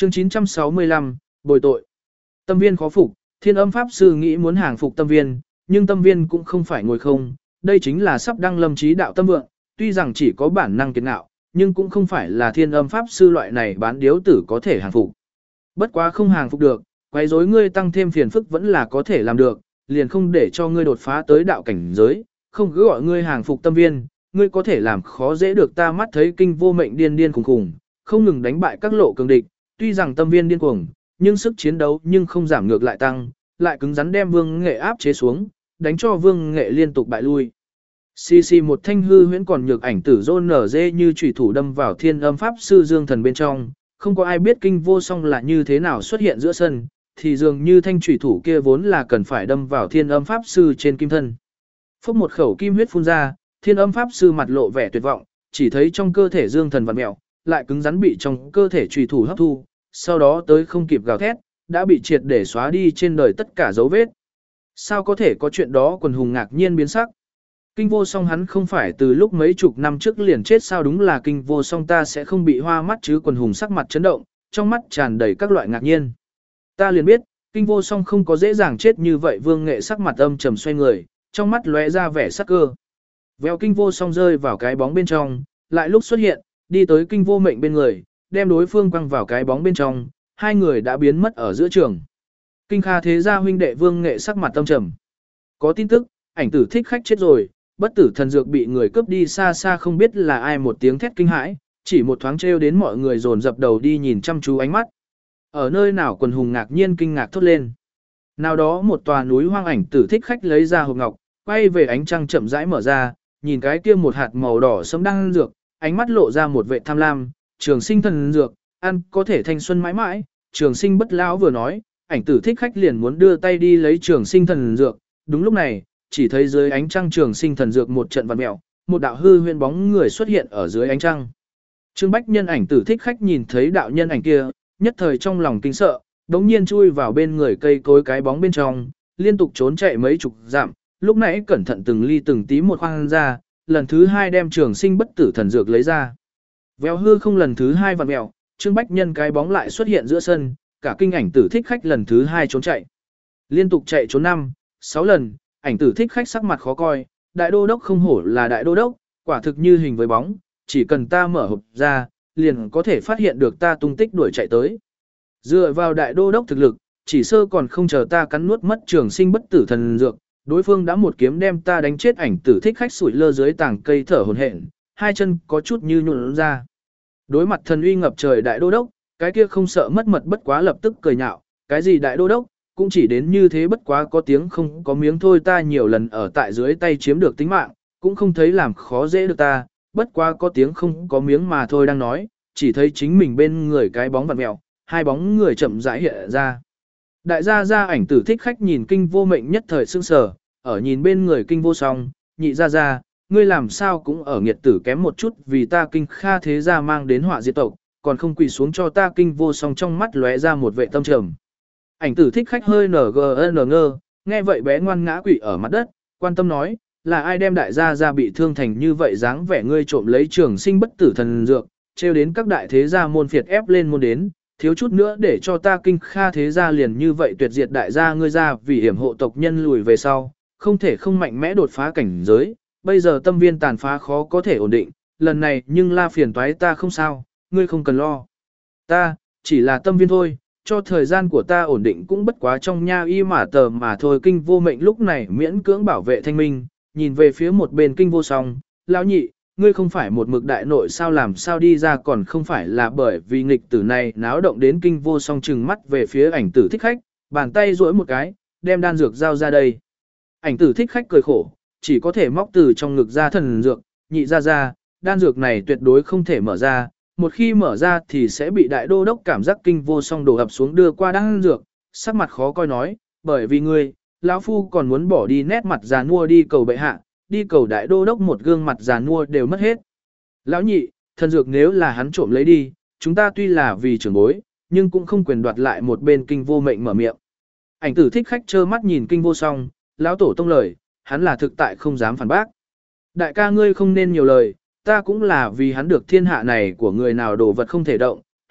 Chương 965, bồi tội. Tâm viên khó phục, Thiên Âm Pháp Sư nghĩ muốn hàng phục Tâm viên, nhưng Tâm viên cũng không phải ngồi không, đây chính là sắp đăng lâm chí đạo tâm vượng, tuy rằng chỉ có bản năng kiệt ngạo, nhưng cũng không phải là Thiên Âm Pháp Sư loại này bán điếu tử có thể hàng phục. Bất quá không hàng phục được, quấy rối ngươi tăng thêm phiền phức vẫn là có thể làm được, liền không để cho ngươi đột phá tới đạo cảnh giới, không cứ gọi ngươi hàng phục Tâm viên, ngươi có thể làm khó dễ được ta mắt thấy kinh vô mệnh điên điên khủng khủng, không ngừng đánh bại các lộ cường địch, tuy rằng Tâm viên điên cuồng, nhưng sức chiến đấu nhưng không giảm ngược lại tăng, lại cứng rắn đem Vương Nghệ áp chế xuống, đánh cho Vương Nghệ liên tục bại lui. Xì xì một thanh hư huyễn còn nhược ảnh tử rôn nở dê như chủy thủ đâm vào Thiên Âm Pháp Sư Dương Thần bên trong, không có ai biết kinh vô song là như thế nào xuất hiện giữa sân, thì dường như thanh chủy thủ kia vốn là cần phải đâm vào Thiên Âm Pháp Sư trên kim thân. Phốc một khẩu kim huyết phun ra, Thiên Âm Pháp Sư mặt lộ vẻ tuyệt vọng, chỉ thấy trong cơ thể Dương Thần vặn mèo, lại cứng rắn bị trong cơ thể chủy thủ hấp thu, sau đó tới không kịp gào thét, đã bị triệt để xóa đi trên đời tất cả dấu vết. Sao có thể có chuyện đó? Quần hùng ngạc nhiên biến sắc. Kinh vô song hắn không phải từ lúc mấy chục năm trước liền chết sao? Đúng là kinh vô song, ta sẽ không bị hoa mắt chứ? Quần hùng sắc mặt chấn động, trong mắt tràn đầy các loại ngạc nhiên. Ta liền biết, kinh vô song không có dễ dàng chết như vậy. Vương Nghệ sắc mặt âm trầm xoay người, trong mắt lóe ra vẻ sắc cơ. Vèo, kinh vô song rơi vào cái bóng bên trong, lại lúc xuất hiện, đi tới kinh vô mệnh bên người, đem đối phương quăng vào cái bóng bên trong, hai người đã biến mất ở giữa trường. Kinh Kha thế gia huynh đệ Vương Nghệ sắc mặt âm trầm. Có tin tức, ảnh tử thích khách chết rồi, bất tử thần dược bị người cướp đi, xa xa không biết là ai. Một tiếng thét kinh hãi, chỉ một thoáng trêu đến mọi người dồn dập đầu đi nhìn chăm chú ánh mắt. Ở nơi nào? Quần hùng ngạc nhiên kinh ngạc thốt lên. Nào đó một tòa núi hoang, ảnh tử thích khách lấy ra hộp ngọc, quay về ánh trăng chậm rãi mở ra, nhìn cái kia một hạt màu đỏ sẫm đang dược, ánh mắt lộ ra một vẻ tham lam. Trường sinh thần dược, ăn có thể thanh xuân mãi mãi. Trường sinh bất lão vừa nói, ảnh tử thích khách liền muốn đưa tay đi lấy trường sinh thần dược. Đúng lúc này, chỉ thấy dưới ánh trăng trường sinh thần dược một trận vặn mèo, một đạo hư huyễn bóng người xuất hiện ở dưới ánh trăng. Trương Bách Nhân ảnh tử thích khách nhìn thấy đạo nhân ảnh kia, nhất thời trong lòng kinh sợ, đống nhiên chui vào bên người cây cối cái bóng bên trong, liên tục trốn chạy mấy chục dặm, lúc nãy cẩn thận từng ly từng tí một khoang ra, lần thứ hai đem trường sinh bất tử thần dược lấy ra. Véo hư không lần thứ hai vặn mèo, Trương Bách Nhân cái bóng lại xuất hiện giữa sân, cả kinh ảnh tử thích khách lần thứ hai trốn chạy. Liên tục chạy trốn 5-6 lần, ảnh tử thích khách sắc mặt khó coi, đại đô đốc không hổ là đại đô đốc, quả thực như hình với bóng, chỉ cần ta mở hộp ra, liền có thể phát hiện được ta tung tích đuổi chạy tới. Dựa vào đại đô đốc thực lực, chỉ sơ còn không chờ ta cắn nuốt mất trường sinh bất tử thần dược, đối phương đã một kiếm đem ta đánh chết. Ảnh tử thích khách sủi lơ dưới tảng cây thở hổn hển, hai chân có chút như nhũn ra. Đối mặt thần uy ngập trời đại đô đốc, cái kia không sợ mất mật bất quá lập tức cười nhạo, cái gì đại đô đốc, cũng chỉ đến như thế, bất quá có tiếng không có miếng thôi. Ta nhiều lần ở tại dưới tay chiếm được tính mạng, cũng không thấy làm khó dễ được ta, bất quá có tiếng không có miếng mà thôi. Đang nói, chỉ thấy chính mình bên người cái bóng vặn mèo, hai bóng người chậm rãi hiện ra. Đại gia gia ảnh tử thích khách nhìn kinh vô mệnh nhất thời sững sờ, ở nhìn bên người kinh vô song, nhị gia gia, ngươi làm sao cũng ở nghiệt tử kém một chút, vì ta kinh Kha thế gia mang đến họa diệt tộc, còn không quỳ xuống cho ta. Kinh vô song trong mắt lóe ra một vệ tâm trầm. Ảnh tử thích khách hơi ngơ, nghe vậy bé ngoan ngã quỵ ở mặt đất, quan tâm nói, là ai đem đại gia gia bị thương thành như vậy? Dáng vẻ ngươi trộm lấy trường sinh bất tử thần dược, trêu đến các đại thế gia môn phiệt ép lên môn đến, thiếu chút nữa để cho ta kinh Kha thế gia liền như vậy tuyệt diệt đại gia ngươi ra. Vì hiểm hộ tộc nhân lùi về sau, không thể không mạnh mẽ đột phá cảnh giới, bây giờ tâm viên tàn phá khó có thể ổn định, lần này nhưng la phiền toái ta không sao, ngươi không cần lo. Ta, chỉ là tâm viên thôi, cho thời gian của ta ổn định cũng bất quá trong nha y mà tờ mà thôi. Kinh vô mệnh lúc này miễn cưỡng bảo vệ thanh minh, nhìn về phía một bên kinh vô song, lão nhị, ngươi không phải một mực đại nội sao, làm sao đi ra? Còn không phải là bởi vì nghịch tử này náo động đến. Kinh vô song trừng mắt về phía ảnh tử thích khách, bàn tay duỗi một cái, đem đan dược giao ra đây. Ảnh tử thích khách cười khổ, chỉ có thể móc từ trong ngực ra thần dược, nhị ra, đan dược này tuyệt đối không thể mở ra, một khi mở ra thì sẽ bị đại đô đốc cảm giác. Kinh vô song đổ ập xuống đưa qua đan dược, sắc mặt khó coi nói, bởi vì ngươi, lão phu còn muốn bỏ đi nét mặt già nua đi cầu bệ hạ, đi cầu đại đô đốc, một gương mặt già nua đều mất hết. Lão nhị, thần dược nếu là hắn trộm lấy đi, chúng ta tuy là vì trưởng bối, nhưng cũng không quyền đoạt lại. Một bên kinh vô mệnh mở miệng. Ảnh tử thích khách trơ mắt nhìn kinh vô song, lão tổ tông lời, hắn là thực tại không dám phản bác. Đại ca ngươi không nên nhiều lời, ta cũng là vì hắn được thiên hạ này của người nào đồ vật không thể động,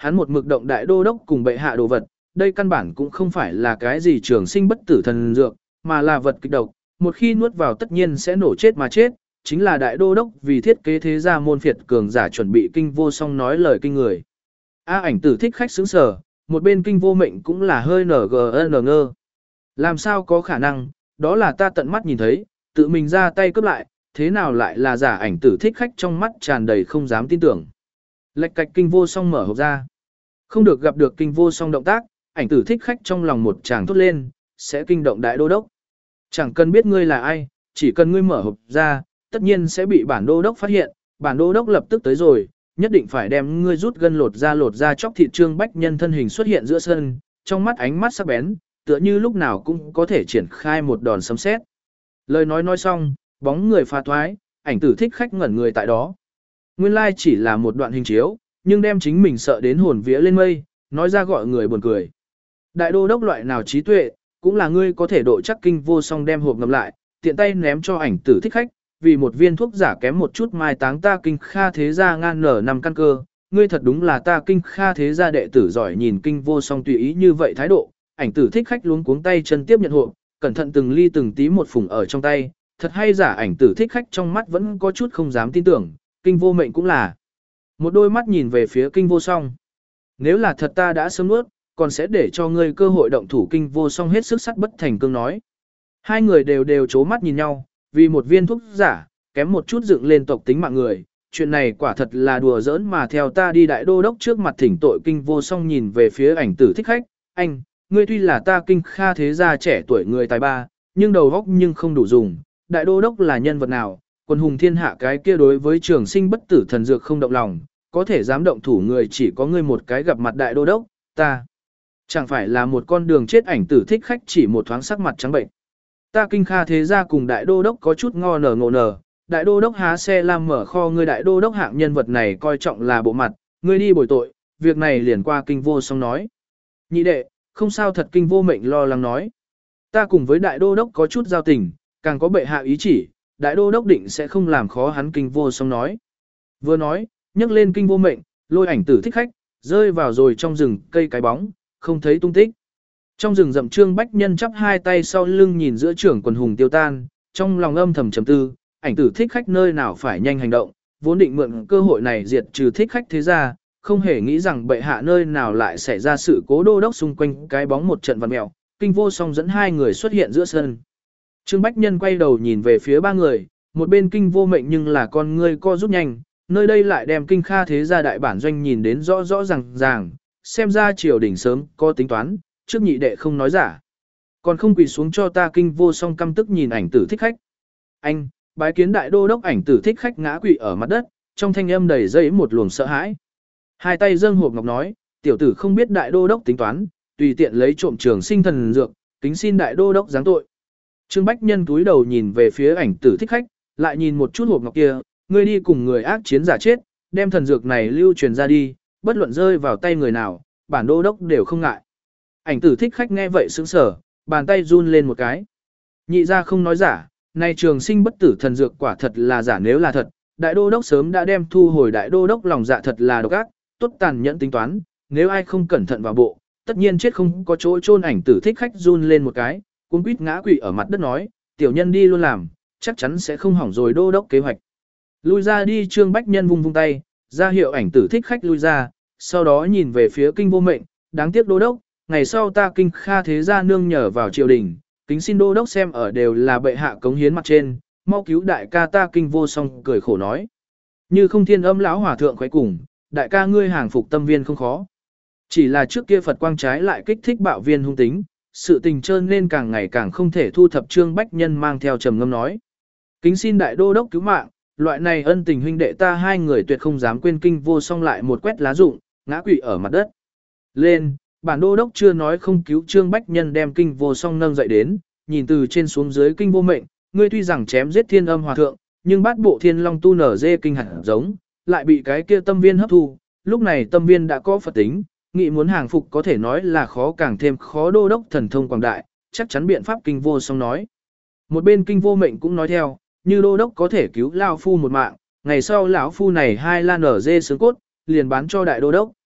hắn một mực động đại đô đốc cùng bệ hạ đồ vật, đây căn bản cũng không phải là cái gì trường sinh bất tử thần dược, mà là vật kịch độc, một khi nuốt vào tất nhiên sẽ nổ chết mà chết, chính là đại đô đốc vì thiết kế thế gia môn phiệt cường giả chuẩn bị kinh vô song nói lời kinh người. Ảnh Tử Thích Khách sững sờ, một bên kinh vô mệnh cũng là hơi ngơ. Làm sao có khả năng, đó là ta tận mắt nhìn thấy, tự mình ra tay cướp lại, thế nào lại là giả Ảnh Tử Thích Khách trong mắt tràn đầy không dám tin tưởng. Lệch cạch kinh vô song mở hộp ra. Không được gặp được kinh vô song động tác, Ảnh Tử Thích Khách trong lòng một tràng thốt lên, sẽ kinh động đại đô đốc. Chẳng cần biết ngươi là ai, chỉ cần ngươi mở hộp ra, tất nhiên sẽ bị bản đô đốc phát hiện, bản đô đốc lập tức tới rồi, nhất định phải đem ngươi rút gân lột ra chóc thịt. Trương Bách Nhân thân hình xuất hiện giữa sân, trong mắt ánh mắt sắc bén, tựa như lúc nào cũng có thể triển khai một đòn sấm sét. Lời nói xong, bóng người pha thoái, Ảnh Tử Thích Khách ngẩn người tại đó. Nguyên lai chỉ là một đoạn hình chiếu, nhưng đem chính mình sợ đến hồn vía lên mây, nói ra gọi người buồn cười. Đại đô đốc loại nào trí tuệ, cũng là ngươi có thể độ chắc kinh vô song đem hộp ngầm lại, tiện tay ném cho Ảnh Tử Thích Khách, vì một viên thuốc giả kém một chút mai táng ta kinh kha thế gia ngan nở năm căn cơ, ngươi thật đúng là ta kinh kha thế gia đệ tử giỏi. Nhìn kinh vô song tùy ý như vậy thái độ, Ảnh Tử Thích Khách luống cuống tay chân tiếp nhận hộp, cẩn thận từng ly từng tí một phùng ở trong tay, thật hay giả. Ảnh Tử Thích Khách trong mắt vẫn có chút không dám tin tưởng, kinh vô mệnh cũng là. Một đôi mắt nhìn về phía kinh vô song. Nếu là thật ta đã sớm nuốt, còn sẽ để cho ngươi cơ hội động thủ. Kinh vô song hết sức sắt bất thành cương nói. Hai người đều chố mắt nhìn nhau, vì một viên thuốc giả, kém một chút dựng lên tộc tính mạng người. Chuyện này quả thật là đùa giỡn mà theo ta đi. Đại đô đốc trước mặt thỉnh tội. Kinh vô song nhìn về phía Ảnh Tử Thích Khách. Anh, ngươi tuy là ta kinh kha thế gia trẻ tuổi người tài ba, nhưng đầu óc nhưng không đủ dùng. Đại đô đốc là nhân vật nào? Quân hùng thiên hạ cái kia đối với trường sinh bất tử thần dược không động lòng, có thể dám động thủ người chỉ có ngươi một cái. Gặp mặt đại đô đốc, ta chẳng phải là một con đường chết. Ảnh Tử Thích Khách chỉ một thoáng sắc mặt trắng bệnh. Ta kinh kha thế gia cùng đại đô đốc có chút ngờ ngợ. Đại đô đốc há xe làm mở kho, ngươi đại đô đốc hạng nhân vật này coi trọng là bộ mặt, ngươi đi bồi tội. Việc này liền qua kinh vô song nói. Nhị đệ, không sao thật. Kinh vô mệnh lo lắng nói. Ta cùng với đại đô đốc có chút giao tình, càng có bệ hạ ý chỉ, đại đô đốc định sẽ không làm khó hắn. Kinh vô song nói. Vừa nói, nhấc lên kinh vô mệnh, lôi Ảnh Tử Thích Khách, rơi vào rồi trong rừng cây cái bóng, không thấy tung tích. Trong rừng rậm Trương Bách Nhân chắp hai tay sau lưng nhìn giữa trưởng quần hùng tiêu tan, trong lòng âm thầm trầm tư, Ảnh Tử Thích Khách nơi nào phải nhanh hành động, vốn định mượn cơ hội này diệt trừ Thích Khách thế gia, không hề nghĩ rằng bệ hạ nơi nào lại xảy ra sự cố. Đô đốc xung quanh cái bóng một trận vặn mèo, kinh vô song dẫn hai người xuất hiện giữa sân. Trương Bách Nhân quay đầu nhìn về phía ba người, một bên kinh vô mệnh nhưng là con ngươi co rút nhanh, nơi đây lại đem kinh kha thế gia đại bản doanh nhìn đến rõ ràng, xem ra triều đình sớm có tính toán, trước nhị đệ không nói giả. Còn không quỳ xuống cho ta. Kinh vô song căm tức nhìn Ảnh Tử Thích Khách. Anh, bái kiến đại đô đốc. Ảnh Tử Thích Khách ngã quỵ ở mặt đất, trong thanh âm đầy dẫy một luồng sợ hãi. Hai tay dâng hộp ngọc nói, tiểu tử không biết đại đô đốc tính toán, tùy tiện lấy trộm trường sinh thần dược, kính xin đại đô đốc giáng tội. Trương Bách Nhân túi đầu nhìn về phía Ảnh Tử Thích Khách, lại nhìn một chút hộp ngọc kia, ngươi đi cùng người ác chiến giả chết, đem thần dược này lưu truyền ra đi, bất luận rơi vào tay người nào, bản đô đốc đều không ngại. Ảnh Tử Thích Khách nghe vậy sững sờ, bàn tay run lên một cái. Nhị ra không nói giả, này trường sinh bất tử thần dược quả thật là giả. Nếu là thật, đại đô đốc sớm đã đem thu hồi. Đại đô đốc lòng dạ thật là độc ác, tốt tàn nhẫn tính toán, nếu ai không cẩn thận vào bộ, tất nhiên chết không có chỗ chôn. Ảnh Tử Thích Khách run lên một cái, cuống quýt ngã quỵ ở mặt đất nói, tiểu nhân đi luôn làm, chắc chắn sẽ không hỏng rồi đô đốc kế hoạch. Lui ra đi. Trương Bách Nhân vung tay, ra hiệu Ảnh Tử Thích Khách lui ra, sau đó nhìn về phía kinh vô mệnh, đáng tiếc đô đốc, ngày sau ta kinh kha thế gia nương nhờ vào triều đình, kính xin đô đốc xem ở đều là bệ hạ cống hiến mặt trên, mau cứu đại ca ta. Kinh vô song cười khổ nói. Như không thiên âm lão hòa thượng khoái cùng, đại ca ngươi hàng phục tâm viên không khó. Chỉ là trước kia Phật quang trái lại kích thích bạo viên hung tính, sự tình trơn nên càng ngày càng không thể thu thập. Trương Bách Nhân mang theo trầm ngâm nói. Kính xin đại đô đốc cứu mạng, loại này ân tình huynh đệ ta hai người tuyệt không dám quên. Kinh vô song lại một quét lá rụng, ngã quỵ ở mặt đất. Lên, bản đô đốc chưa nói không cứu. Trương Bách Nhân đem kinh vô song nâng dậy đến, nhìn từ trên xuống dưới kinh vô mệnh, ngươi tuy rằng chém giết thiên âm hòa thượng, nhưng bát bộ thiên long tu nở dê kinh hẳn giống, lại bị cái kia tâm viên hấp thu, lúc này tâm viên đã có Phật tính, nghị muốn hàng phục có thể nói là khó càng thêm khó. Đô đốc thần thông quảng đại, chắc chắn biện pháp. Kinh vô song nói. Một bên kinh vô mệnh cũng nói theo, như đô đốc có thể cứu lão phu một mạng, ngày sau lão phu này hai lan ở dê xương cốt, liền bán cho đại đô đốc.